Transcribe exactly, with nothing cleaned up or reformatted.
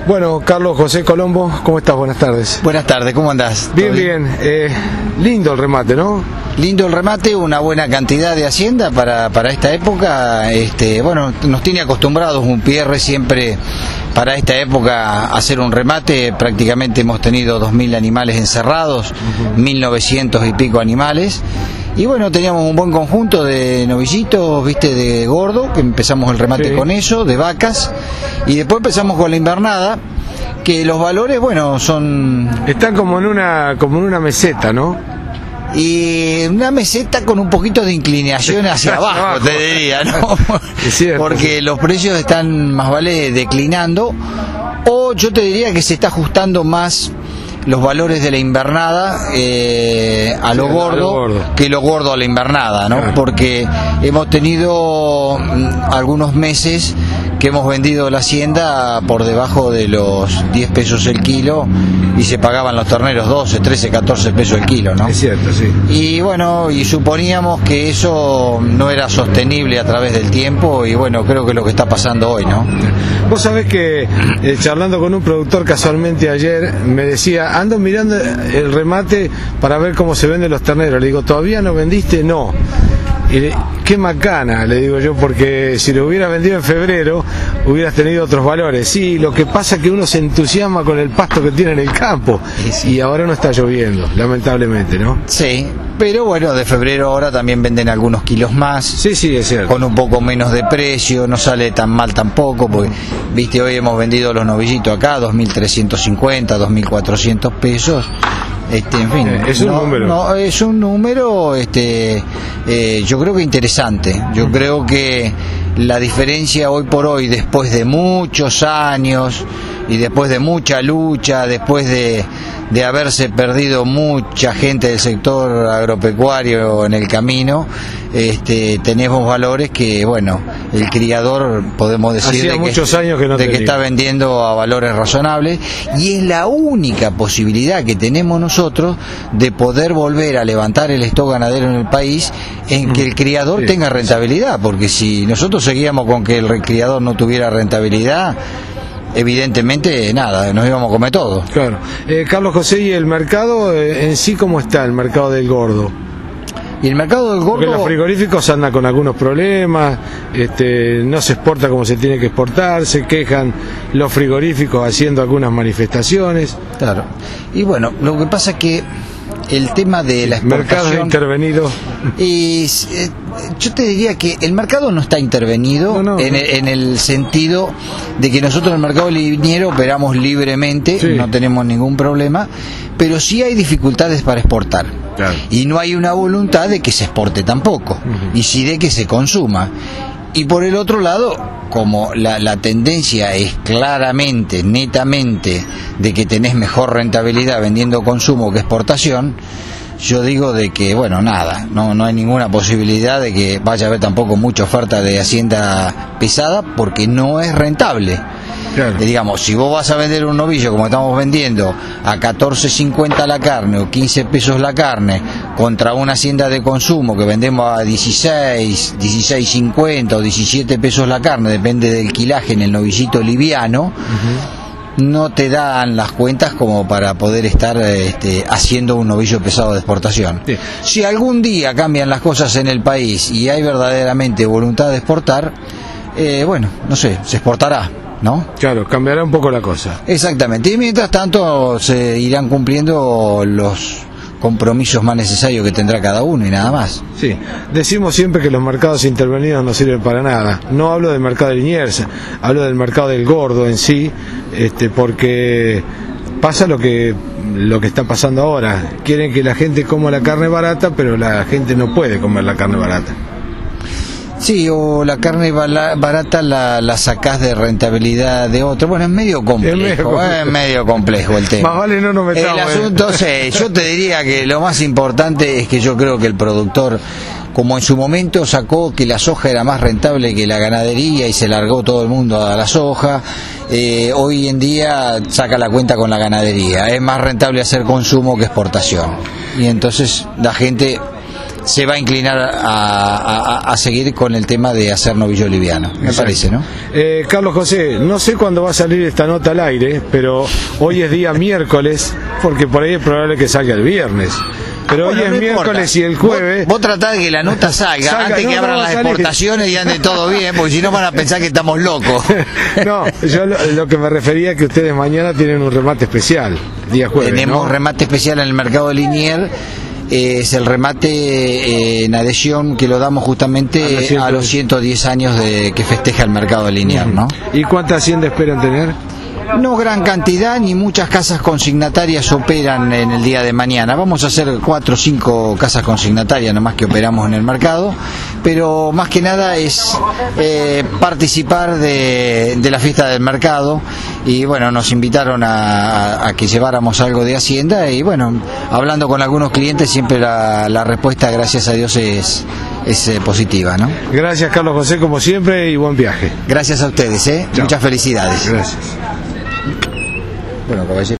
Bueno, Carlos José Colombo, ¿cómo estás? Buenas tardes. Buenas tardes, ¿cómo andás? Bien, bien. bien. Eh, lindo el remate, ¿no? Lindo el remate, una buena cantidad de hacienda para, para esta época. Este, bueno, nos tiene acostumbrados un P R siempre para esta época a hacer un remate. Prácticamente hemos tenido dos mil animales encerrados, uh-huh. mil novecientos y pico animales. Y bueno, teníamos un buen conjunto de novillitos, viste, de gordo, que empezamos el remate sí. con eso, de vacas, y después empezamos con la invernada, que los valores, bueno, son... Están como en una, como en una meseta, ¿no? Y una meseta con un poquito de inclinación hacia abajo, te diría, ¿no? Es cierto, porque sí. los precios están más vale declinando, o yo te diría que se está ajustando más los valores de la invernada eh, a, lo sí, gordo, a lo gordo que lo gordo a la invernada, ¿no? Claro. Porque hemos tenido mm, algunos meses que hemos vendido la hacienda por debajo de los diez pesos el kilo y se pagaban los terneros doce, trece, catorce pesos el kilo, ¿no? Es cierto, sí. Y bueno, y suponíamos que eso no era sostenible a través del tiempo y bueno, creo que es lo que está pasando hoy, ¿no? Vos sabés que eh, charlando con un productor casualmente ayer me decía, ando mirando el remate para ver cómo se venden los terneros. Le digo, ¿todavía no vendiste? No. Y le, qué macana, le digo yo, porque si lo hubieras vendido en febrero hubieras tenido otros valores. Sí, lo que pasa es que uno se entusiasma con el pasto que tiene en el campo sí, sí. y ahora no está lloviendo, lamentablemente, ¿no? Sí, pero bueno, de febrero ahora también venden algunos kilos más. Sí, sí, es cierto. Con un poco menos de precio, no sale tan mal tampoco, porque, viste, hoy hemos vendido los novillitos acá, dos mil trescientos cincuenta, dos mil cuatrocientos pesos. Este, en fin, es un no, número. No, es un número, este, eh, yo creo que interesante. Yo creo que la diferencia hoy por hoy, después de muchos años y después de mucha lucha, después de, de haberse perdido mucha gente del sector agropecuario en el camino, este, tenemos valores que, bueno, el criador podemos decir de, muchos que, años que, no de que está vendiendo a valores razonables y es la única posibilidad que tenemos nosotros de poder volver a levantar el stock ganadero en el país en que el criador sí, tenga rentabilidad, porque si nosotros seguíamos con que el criador no tuviera rentabilidad, evidentemente nada, nos íbamos a comer todo. Claro. Eh, Carlos José, ¿y el mercado eh, en sí cómo está, el mercado del gordo? Y el mercado del gordo... Porque los frigoríficos andan con algunos problemas, este, no se exporta como se tiene que exportar, se quejan los frigoríficos haciendo algunas manifestaciones. Claro. Y bueno, lo que pasa es que el tema de la exportación... Mercado intervenido. Y eh, yo te diría que el mercado no está intervenido no, no, en, el, en el sentido de que nosotros en el mercado liniero operamos libremente, sí. no tenemos ningún problema, pero sí hay dificultades para exportar. Claro. Y no hay una voluntad de que se exporte tampoco, uh-huh. y sí de que se consuma. Y por el otro lado, como la, la tendencia es claramente, netamente, de que tenés mejor rentabilidad vendiendo consumo que exportación, yo digo de que, bueno, nada, no, no hay ninguna posibilidad de que vaya a haber tampoco mucha oferta de hacienda pesada porque no es rentable. Claro. Eh, digamos, si vos vas a vender un novillo como estamos vendiendo a catorce cincuenta la carne o quince pesos la carne contra una hacienda de consumo que vendemos a dieciséis, dieciséis cincuenta o diecisiete pesos la carne, depende del quilaje en el novillito liviano, uh-huh. no te dan las cuentas como para poder estar este, haciendo un novillo pesado de exportación. Sí. Si algún día cambian las cosas en el país y hay verdaderamente voluntad de exportar, eh, bueno, no sé, se exportará, ¿no? Claro, cambiará un poco la cosa. Exactamente, y mientras tanto se irán cumpliendo los compromisos más necesarios que tendrá cada uno y nada más. Sí, decimos siempre que los mercados intervenidos no sirven para nada. No hablo del mercado de Liniers, hablo del mercado del gordo en sí, este, porque pasa lo que lo que está pasando ahora. Quieren que la gente coma la carne barata, pero la gente no puede comer la carne barata. Sí, o la carne barata la, la sacás de rentabilidad de otro. Bueno, es medio complejo, es medio complejo, es medio complejo el tema. Más vale no nos metamos. El asunto, eh. sí, yo te diría que lo más importante es que yo creo que el productor, como en su momento sacó que la soja era más rentable que la ganadería y se largó todo el mundo a la soja, eh, hoy en día saca la cuenta con la ganadería. Es más rentable hacer consumo que exportación. Y entonces la gente se va a inclinar a, a, a seguir con el tema de hacer novillo liviano, me Exacto. parece, ¿no? Eh, Carlos José, no sé cuándo va a salir esta nota al aire, pero hoy es día miércoles, porque por ahí es probable que salga el viernes. Pero bueno, hoy es no miércoles importa. Y el jueves... Vos, vos tratá de que la nota salga, salga antes no, que abran no las exportaciones y ande todo bien, porque si no van a pensar que estamos locos. No, yo lo, lo que me refería es que ustedes mañana tienen un remate especial, día jueves, Tenemos ¿no? remate especial en el mercado de Liniers. Eh, es el remate eh, en adhesión que lo damos justamente a los, a los ciento diez años de que festeja el mercado de Liniers, ¿no? ¿Y cuánta hacienda esperan tener? No gran cantidad, ni muchas casas consignatarias operan en el día de mañana. Vamos a hacer cuatro o cinco casas consignatarias nomás que operamos en el mercado, pero más que nada es eh, participar de, de la fiesta del mercado. Y bueno, nos invitaron a, a que lleváramos algo de hacienda y bueno, hablando con algunos clientes siempre la, la respuesta, gracias a Dios, es, es eh, positiva, ¿no? Gracias, Carlos José, como siempre, y buen viaje. Gracias a ustedes, ¿eh? Muchas felicidades. Gracias. Bueno, caballero.